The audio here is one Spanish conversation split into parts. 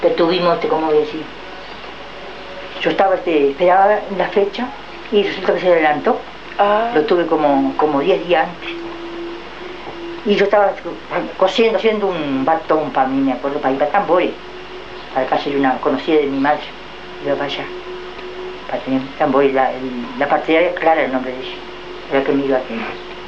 que tuvimos, ¿cómo voy a decir? Yo estaba, esperaba la fecha y resulta que se adelantó. Lo tuve como 10 días antes. Y yo estaba cosiendo, haciendo un batón para mí, me acuerdo, para ir para Tambores, para casa de una conocida de mi madre, iba para allá, para tener Tambores, la partidaria Clara, el nombre de ella, era que me iba a tener.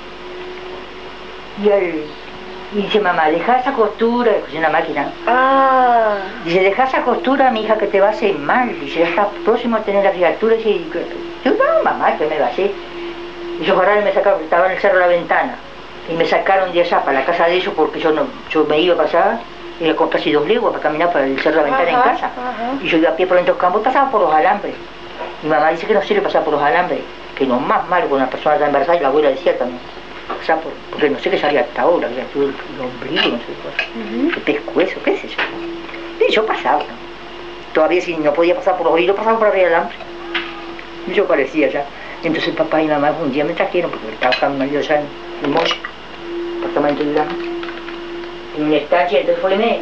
Y dice, mamá, deja esa costura, es una máquina. Dice, deja esa costura, mi hija, que te va a hacer mal. Dice, ya está próximo a tener la criatura. Y yo, no, mamá, que me va a hacer. Y yo agarraron y me sacaron, estaba en el cerro de la ventana. Y me sacaron de allá para la casa de ellos porque yo me iba para allá, era con casi 2 leguas para caminar para el cerro de la ventana en casa. Y yo iba a pie por dentro del campo y pasaba por los alambres. Mi mamá dice que no sirve pasar por los alambres, que lo más malo con una persona tan embarazada, y la abuela decía también. O sea, porque no sé qué salía hasta ahora, que tuve el ombligo, no sé qué, el pescuezo, qué sé yo. Y yo pasaba, ¿no? Todavía si no podía pasar por los hilos, pasaba por arriba del alambre. Y yo parecía ya. Entonces papá y mamá un día me trajeron, porque trabajaba mi marido allá en Moya, apartamento de Durán, en una estancia. Entonces fueron y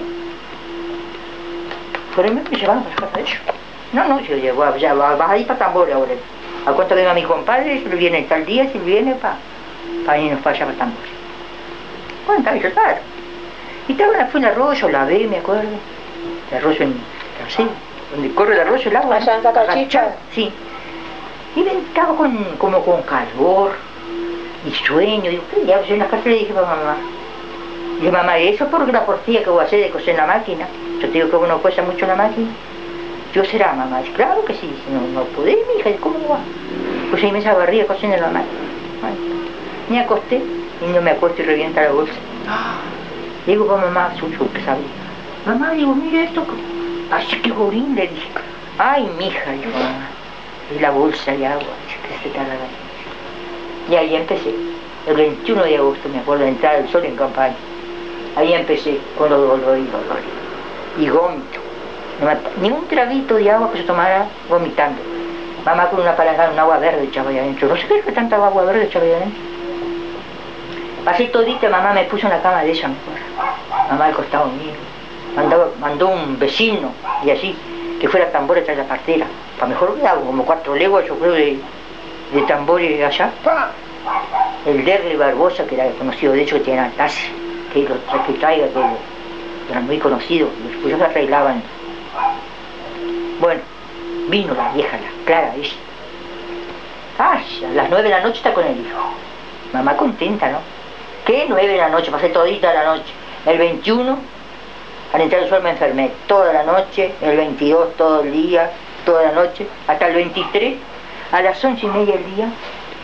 me llevaron para la casa de ellos. No, yo digo, ya vas a ir para Tambores ahora. A cuánto venga mi compadre, si viene tal día, si viene para irnos para allá para Tambores. Bueno, estaba yo tarde. Y fue un arroyo, la ve, me acuerdo. El arroyo así, donde corre el arroyo, el agua. Allá en Zacachipa. Sí. Y me estaba como con calor y sueño. Digo, ¿qué diablos? Yo en la casa le dije a mamá. Y yo, mamá, ¿eso por la portilla que voy a hacer de coser en la máquina? Yo te digo que uno cuesta mucho en la máquina. Yo, ¿será, mamá? Dice, claro que sí. Dice, no podés, mi hija. ¿Cómo va? Pues ahí me agarría cosiendo en la máquina. Ay, me acosté y no me acuesto y revienta la bolsa. Digo, pues mamá, suyo que sabía. Mamá, digo, mira esto. Así que gorín, le dije. Ay, mi hija, dijo mamá. Y la bolsa de agua, que se tarda. Y ahí empecé. El 21 de agosto, me acuerdo, de entrar el sol en campaña. Ahí empecé con los dolores. Y vómito. Ni un traguito de agua que se tomara vomitando. Mamá con una palangana, un agua verde echaba ahí adentro. No sé qué es que tanta agua verde echaba ahí adentro. Así todita, mamá me puso en la cama de ella, me acuerdo. Mamá al costado mío. Mandó un vecino, y así, que fuera a Tambores tras la partera. Para mejor quedaba como 4 leguas, yo creo, de Tambores allá. El Derle Barbosa, que era conocido, de hecho, que tenía taza, que traiga todo. Era muy conocido, después se arreglaban. Bueno, vino la vieja, la Clara, ella. A las 9 de la noche está con el hijo. Mamá contenta, ¿no? ¿Qué 9 de la noche? Pasé todita la noche. El 21, al entrar el sol me enfermé. Toda la noche, el 22, todo el día, toda la noche. Hasta el 23, a las 11:30 del día.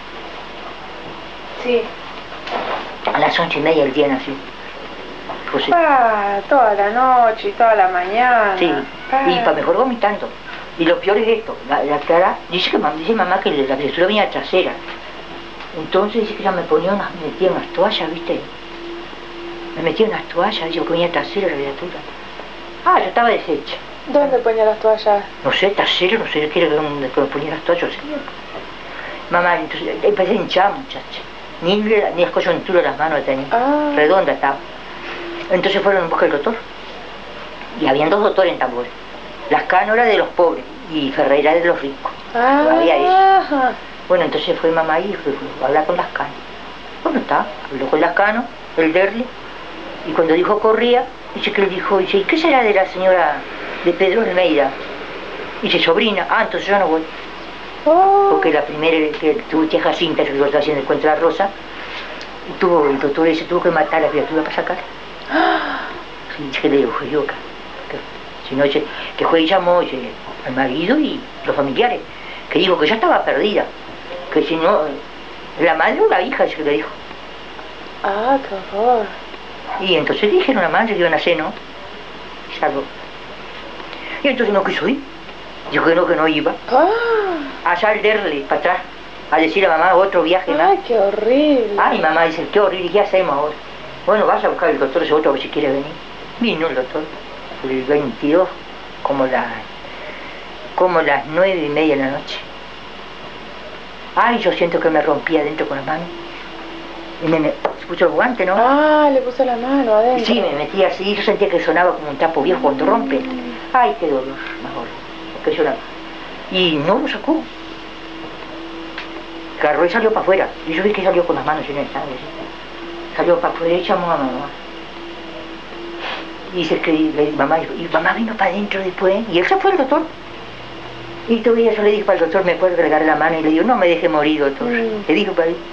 Sí. A las 11:30 del día nació. José. Toda la noche y toda la mañana. Sí, y para mejor vomitando. Y lo peor es esto, la Clara, dice mamá que la criatura venía trasera. Entonces dice que ella me metía unas toallas, ¿viste? Me metía unas toallas, dice que venía trasera la criatura. Yo estaba deshecha. ¿Dónde ponía las toallas? No sé, trasero, no sé qué era donde ponía las toallas. ¿Sí? Mamá, entonces empecé a hinchar, muchacha. Ni las coyunturas de las manos tenía. Redonda estaba. Entonces fueron en busca del doctor. Y habían 2 doctores en Tambores. Lascano era de los pobres y Ferreira de los ricos. Había eso. Bueno, entonces fue mamá y fue a hablar con Lascano. Bueno, habló con Lascano, el Derle, y cuando dijo corría, dice que le dijo, dice, ¿y qué será de la señora de Pedro Almeida? Dice, sobrina. Entonces yo no voy. Porque la primera que tuvo tía Jacinta, que estaba haciendo el cuento de la Rosa, y el doctor dice, tuvo que matar a la criatura para sacar. Dice que le dijo, fue loca. Si no, que fue y llamó al marido y los familiares, que dijo que ya estaba perdida, que si no, la madre o la hija, dice que le dijo. Qué horror. Y entonces dijeron a la madre que iban a hacer, ¿no? Salvo. Y entonces no quiso ir, dijo que no iba. Allá al Derle, para atrás, a decir a mamá otro viaje más. Qué horrible. Y mamá dice, qué horrible, ¿qué hacemos ahora? Bueno, vas a buscar el doctor ese otro a ver si quiere venir. Vino el doctor. El 22, como las 9:30 de la noche. Yo siento que me rompía adentro con las manos. Y se puso el guante, ¿no? Le puso la mano adentro. Sí, me metía así, yo sentía que sonaba como un trapo viejo cuando rompe. Ay, qué dolor, mejor. Que lloraba. Y no lo sacó. Agarró y salió para afuera. Y yo vi que salió con las manos llenas de sangre. Salió para afuera y llamó a mamá. Y dice que mamá dijo, y mamá vino para adentro después. Y él se fue al doctor. Y todavía yo le dije al doctor, me puede regar la mano. Y le digo, no me deje morir, doctor. Le dijo para él.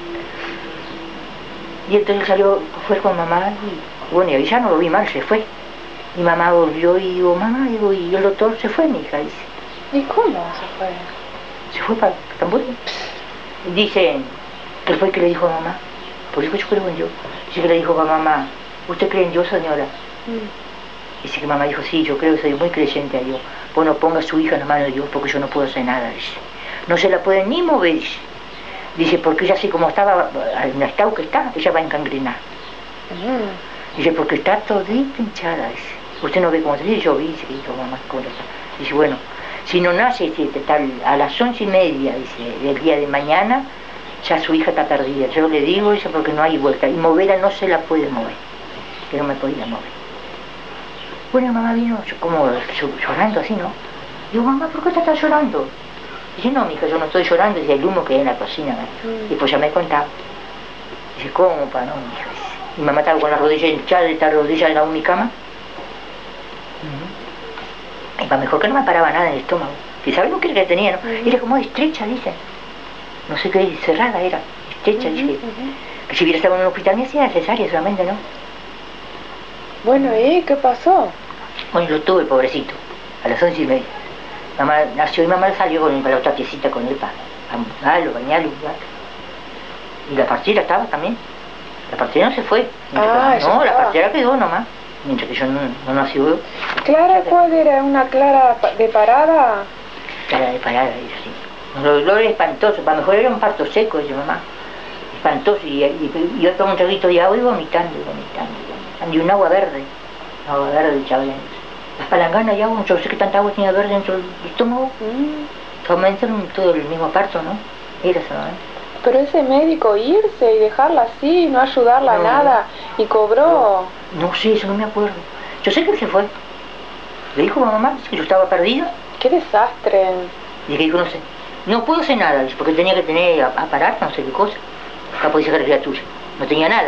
Y entonces salió, fue con mamá. Y bueno, y ya no lo vi mal, se fue. Y mamá volvió y digo, mamá, digo, y el doctor se fue, mi hija, dice. ¿Y cómo se fue? Se fue para Tamboril. Dice, que fue que le dijo a mamá, por eso yo creo en Dios. Dice que le dijo a mamá, ¿usted cree en Dios, señora? Dice que mamá dijo, sí, yo creo, soy muy creyente a Dios. Bueno, ponga a su hija en la mano de Dios porque yo no puedo hacer nada, dice. No se la puede ni mover, dice. Dice, porque ella así como estaba, en el estado que está, ella va a encangrenar. Dice, porque está todita hinchada, dice. Usted no ve cómo se dice, yo vi, dice, que dijo mamá, cómo está. Dice, bueno, si no nace, dice, a las 11:30, dice, del día de mañana, ya su hija está perdida. Yo le digo, dice, porque no hay vuelta. Y moverla no se la puede mover. Que no me podía mover. Bueno, mamá vino como llorando así, ¿no? Digo, mamá, ¿por qué te estás llorando? Dice, no, mija, yo no estoy llorando, dice, el humo que hay en la cocina, ¿no? Y pues ya me contaba. Dice, ¿cómo, pa? No, mija, dice. Mi mamá estaba con las rodillas hinchadas, esta rodilla en mi cama. Y para mejor que no me paraba nada en el estómago. Si sabes lo que era que tenía, ¿no? Era como estrecha, dice. No sé qué, cerrada era, estrecha, dice. Que si hubiera estado en un hospital me hacía cesárea solamente, ¿no? Bueno, ¿y qué pasó? Bueno, lo tuve, pobrecito, a las 11:30. Mamá nació y mamá salió con la otra piecita con él para mudarlo, bañarlo. Y la partera estaba también. La partera no se fue. No, la partera quedó nomás. Mientras que yo no nací. ¿Clara cuál era? ¿Una Clara de parada? Clara de parada, era así. Los dolores espantosos. Para mejor era un parto seco, dice mamá. Espantoso. Y yo tomo un traguito de agua y vomitando. Y un agua verde. Agua verde, chaval. Las palanganas de agua, yo sé que tanta agua tenía verde dentro del estómago. Solamente todo el mismo parto, ¿no? Era solamente. Pero ese médico irse y dejarla así, no ayudarla nada, y cobró... No sé, eso no me acuerdo. Yo sé que él se fue. Le dijo a mamá que yo estaba perdida. ¡Qué desastre! Y le dijo, no sé, no puedo hacer nada, porque tenía que tener aparato, no sé qué cosa. Acá podía sacar la criatura. No tenía nada.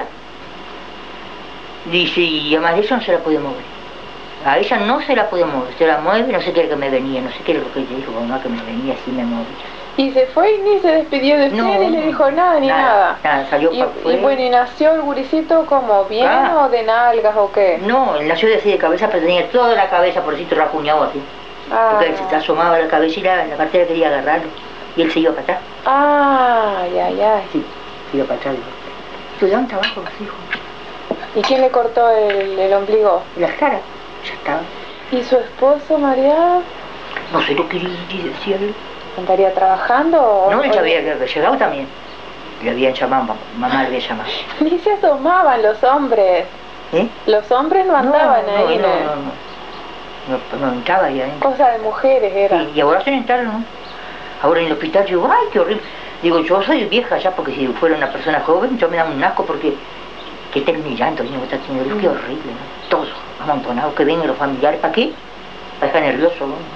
Dice, y además de eso no se la podía mover. A ella no se la podía mover. Se la mueve, no sé qué era que me venía, no sé qué era lo que le dijo mamá que me venía, así me movía. Y se fue y ni se despidió de usted, ni le dijo nada, ni nada. Nada, salió para afuera. Y bueno, ¿y nació el gurisito como bien o de nalgas o qué? No, él nació así de cabeza, pero tenía toda la cabeza, por decirlo, rajuñado así. Porque él se asomaba la cabeza y la partera quería agarrarlo. Y él se iba para atrás. Ay. Sí, se iba para atrás. Estudiaba un trabajo, los hijos. ¿Y quién le cortó el ombligo? Las caras, ya estaba. ¿Y su esposo, María? No sé lo que decía él. ¿Andaría trabajando? No, él ya había llegado también. Le habían llamado, mamá le había llamado. Ni se asomaban los hombres. ¿Eh? Los hombres no andaban ahí, no entraba ahí adentro. Cosa de mujeres era. Sí, y ahora se entraron, ¿no? Ahora en el hospital yo digo, ay, qué horrible. Digo, yo soy vieja ya, porque si fuera una persona joven, yo me da un asco porque... que estén mirando, ¿no? Está teniendo, qué horrible, ¿no? Todos amontonados, que vengan los familiares, ¿para qué? Para dejar nervioso, ¿no?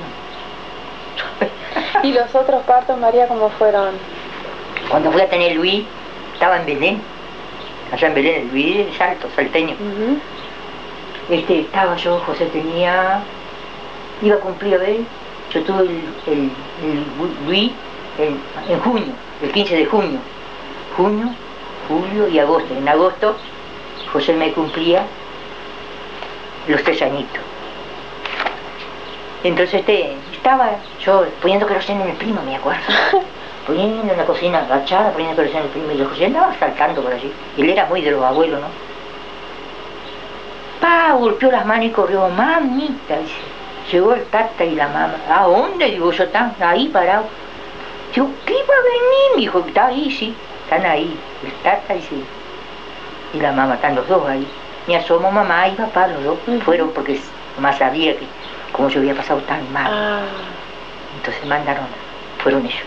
¿Y los otros partos, María, cómo fueron? Cuando fui a tener Luis, estaba en Belén, allá en Belén, el Luis de Salto, salteño. Estaba yo, José tenía, iba a cumplir, a ver, yo tuve el Luis en junio, el 15 de junio, julio y agosto. En agosto, José me cumplía los 3 añitos. Entonces estaba yo poniendo queroseno en el primo, me acuerdo. Poniendo en la cocina agachada, poniendo queroseno en el primo. Y José andaba saltando por allí. Él era muy de los abuelos, ¿no? Golpeó las manos y corrió. Mamita, dice. Llegó el tata y la mamá. ¿A dónde? Digo, yo están ahí parado. Digo, ¿qué va a venir, mi hijo? Está ahí, sí. Están ahí. El tata y la mamá, están los dos ahí. Me asomo mamá y papá, los dos. Fueron porque mamá sabía que como yo había pasado tan mal. Entonces fueron ellos.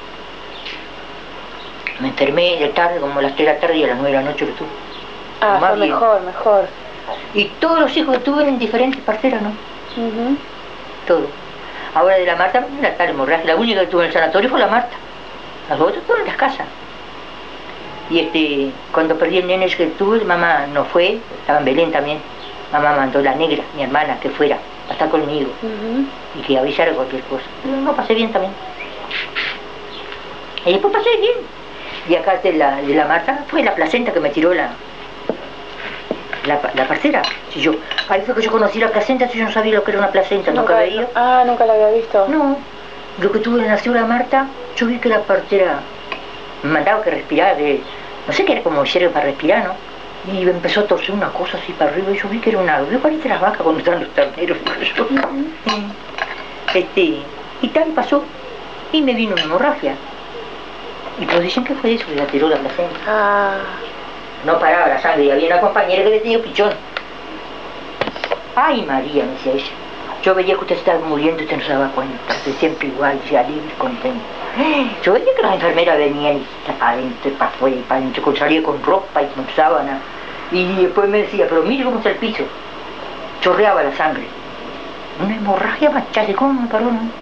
Me enfermé de tarde, como a las 3 de la tarde y a las 9 de la noche lo tuve. Fue mejor. Y todos los hijos que tuve en diferentes parteras, ¿no? ahora de la Marta, la tal hemorragia. La única que tuvo en el sanatorio fue la Marta. Las otras fueron en las casas. Y cuando perdí el nene que tuve, mamá no fue, estaba en Belén también. Mamá mandó la negra, mi hermana, que fuera a estar conmigo y que avisara cualquier cosa. Pero no, pasé bien también. Y después pasé bien. Y acá de la Marta fue la placenta que me tiró la parcera. Si yo, ahí fue que yo conocí la placenta, si yo no sabía lo que era una placenta, nunca había ido. Ah, nunca la había visto. No, lo que tuve nació la Marta, yo vi que la partera me mandaba que respirara, no sé qué era como hierro para respirar, ¿no? Y empezó a torcer una cosa así para arriba y yo vi que era yo parecía las vacas cuando están los terneros. Y tal pasó, y me vino una hemorragia. Y todos dicen que fue eso, que la tiró la placenta. Ah. No paraba la sangre, y había una compañera que había tenido pichón. Ay, María, me decía ella. Yo veía que usted estaba muriendo y usted no se daba cuenta. Usted siempre igual, ya libre, contento. Yo veía que las enfermeras venían y para adentro, para afuera, para adentro, salía con ropa y con sábana. Y después me decía, pero mire cómo está el piso. Chorreaba la sangre. Una hemorragia machada, ¿cómo me paró, no?